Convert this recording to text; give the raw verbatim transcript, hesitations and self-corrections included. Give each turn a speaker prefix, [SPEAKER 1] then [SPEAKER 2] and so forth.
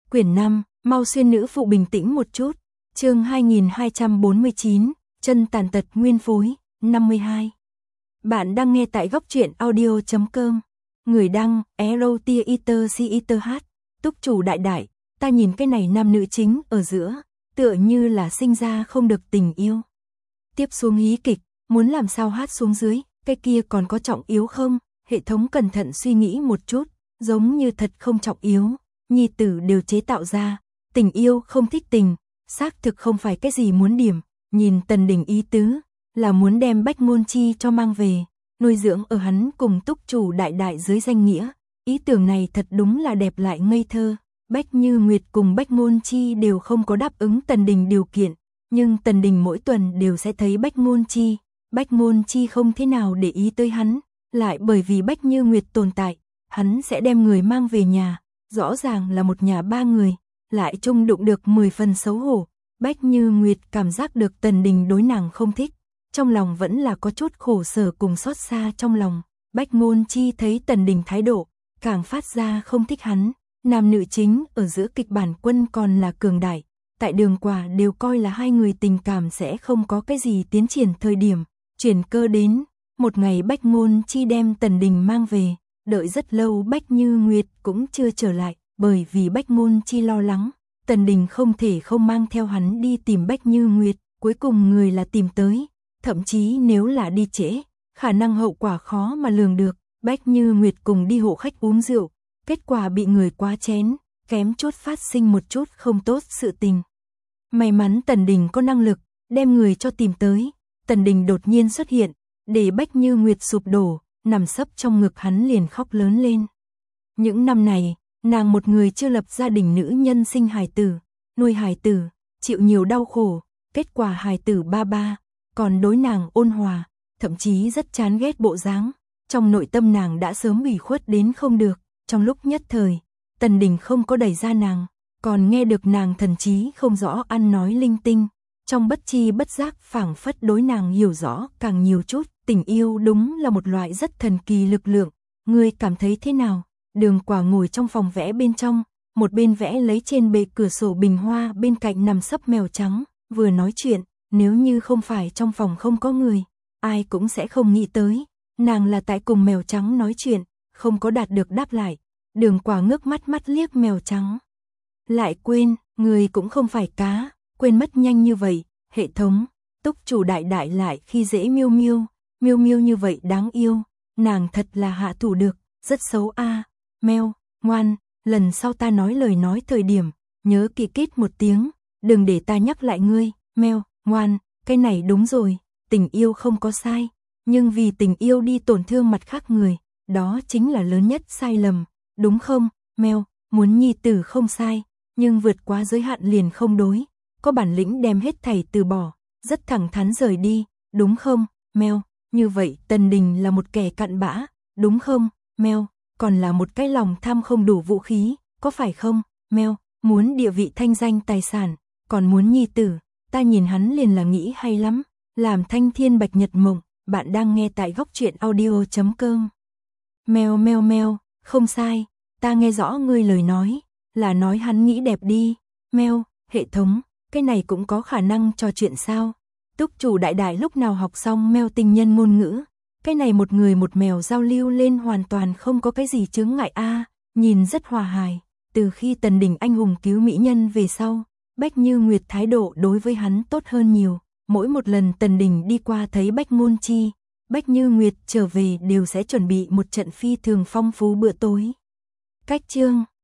[SPEAKER 1] Quyển năm, mau xuyên nữ phụ bình tĩnh một chút. Chương hai nghìn hai trăm bốn mươi chín, chân tàn tật nguyên phối, năm mươi hai. Bạn đang nghe tại góc truyện audio chấm com. Người đăng, Erotia Eater C Eater H. Túc chủ đại đại, ta nhìn cái này nam nữ chính ở giữa, tựa như là sinh ra không được tình yêu. Tiếp xuống hí kịch, muốn làm sao hát xuống dưới, cái kia còn có trọng yếu không? Hệ thống cẩn thận suy nghĩ một chút, giống như thật không trọng yếu. Nhi tử đều chế tạo ra, tình yêu không thích tình, xác thực không phải cái gì muốn điểm. Nhìn Tần Đình ý tứ, là muốn đem Bách Ngôn Chi cho mang về, nuôi dưỡng ở hắn cùng túc chủ đại đại dưới danh nghĩa. Ý tưởng này thật đúng là đẹp lại ngây thơ. Bách Như Nguyệt cùng Bách Ngôn Chi đều không có đáp ứng Tần Đình điều kiện, nhưng Tần Đình mỗi tuần đều sẽ thấy Bách Ngôn Chi. Bách Ngôn Chi không thế nào để ý tới hắn, lại bởi vì Bách Như Nguyệt tồn tại, hắn sẽ đem người mang về nhà. Rõ ràng là một nhà ba người, lại chung đụng được mười phần xấu hổ. Bách Như Nguyệt cảm giác được Tần Đình đối nàng không thích, trong lòng vẫn là có chút khổ sở cùng xót xa trong lòng. Bách Ngôn Chi thấy Tần Đình thái độ, càng phát ra không thích hắn. Nam nữ chính ở giữa kịch bản quân còn là cường đại, tại Đường Quả đều coi là hai người tình cảm sẽ không có cái gì tiến triển thời điểm. Chuyển cơ đến, một ngày Bách Ngôn Chi đem Tần Đình mang về, đợi rất lâu Bách Như Nguyệt cũng chưa trở lại, bởi vì Bách Ngôn Chi lo lắng, Tần Đình không thể không mang theo hắn đi tìm Bách Như Nguyệt, cuối cùng người là tìm tới, thậm chí nếu là đi trễ, khả năng hậu quả khó mà lường được. Bách Như Nguyệt cùng đi hộ khách uống rượu, kết quả bị người quá chén, kém chút phát sinh một chút không tốt sự tình. May mắn Tần Đình có năng lực, đem người cho tìm tới. Tần Đình đột nhiên xuất hiện, để Bách Như Nguyệt sụp đổ, nằm sấp trong ngực hắn liền khóc lớn lên. Những năm này, nàng một người chưa lập gia đình nữ nhân sinh hài tử, nuôi hài tử, chịu nhiều đau khổ, kết quả hài tử ba ba, còn đối nàng ôn hòa, thậm chí rất chán ghét bộ dáng. Trong nội tâm nàng đã sớm ủy khuất đến không được, trong lúc nhất thời, Tần Đình không có đẩy ra nàng, còn nghe được nàng thần trí không rõ ăn nói linh tinh. Trong bất chi bất giác phảng phất đối nàng hiểu rõ càng nhiều chút. Tình yêu đúng là một loại rất thần kỳ lực lượng. Ngươi cảm thấy thế nào? Đường Quả ngồi trong phòng vẽ bên trong, một bên vẽ lấy trên bệ cửa sổ bình hoa, bên cạnh nằm sấp mèo trắng, vừa nói chuyện. Nếu như không phải trong phòng không có người, ai cũng sẽ không nghĩ tới nàng là tại cùng mèo trắng nói chuyện, không có đạt được đáp lại. Đường Quả ngước mắt mắt liếc mèo trắng, lại quên, người cũng không phải cá, quên mất nhanh như vậy. Hệ thống, túc chủ đại đại lại khi dễ Miêu Miêu, Miêu Miêu như vậy đáng yêu, nàng thật là hạ thủ được, rất xấu a. À. Mèo, ngoan, lần sau ta nói lời nói thời điểm, nhớ kỹ kít một tiếng, đừng để ta nhắc lại ngươi. Mèo, ngoan, cái này đúng rồi, tình yêu không có sai, nhưng vì tình yêu đi tổn thương mặt khác người, đó chính là lớn nhất sai lầm, đúng không? Mèo, muốn nhi tử không sai, nhưng vượt quá giới hạn liền không đối, có bản lĩnh đem hết thảy từ bỏ, rất thẳng thắn rời đi, đúng không? Mèo, như vậy Tần Đình là một kẻ cặn bã, đúng không? Mèo, còn là một cái lòng tham không đủ vũ khí, có phải không? Mèo, muốn địa vị thanh danh tài sản, còn muốn nhi tử, ta nhìn hắn liền là nghĩ hay lắm. Làm thanh thiên bạch nhật mộng, bạn đang nghe tại góc truyện audio chấm com. Mèo mèo mèo, không sai, ta nghe rõ ngươi lời nói, là nói hắn nghĩ đẹp đi. Mèo, hệ thống, cái này cũng có khả năng trò chuyện sao? Túc chủ đại đại lúc nào học xong mèo tình nhân ngôn ngữ, cái này một người một mèo giao lưu lên hoàn toàn không có cái gì chướng ngại a, à, nhìn rất hòa hài. Từ khi Tần Đình anh hùng cứu mỹ nhân về sau, Bách Như Nguyệt thái độ đối với hắn tốt hơn nhiều. Mỗi một lần Tần Đình đi qua thấy Bách Ngôn Chi, Bách Như Nguyệt trở về đều sẽ chuẩn bị một trận phi thường phong phú bữa tối. Cách chương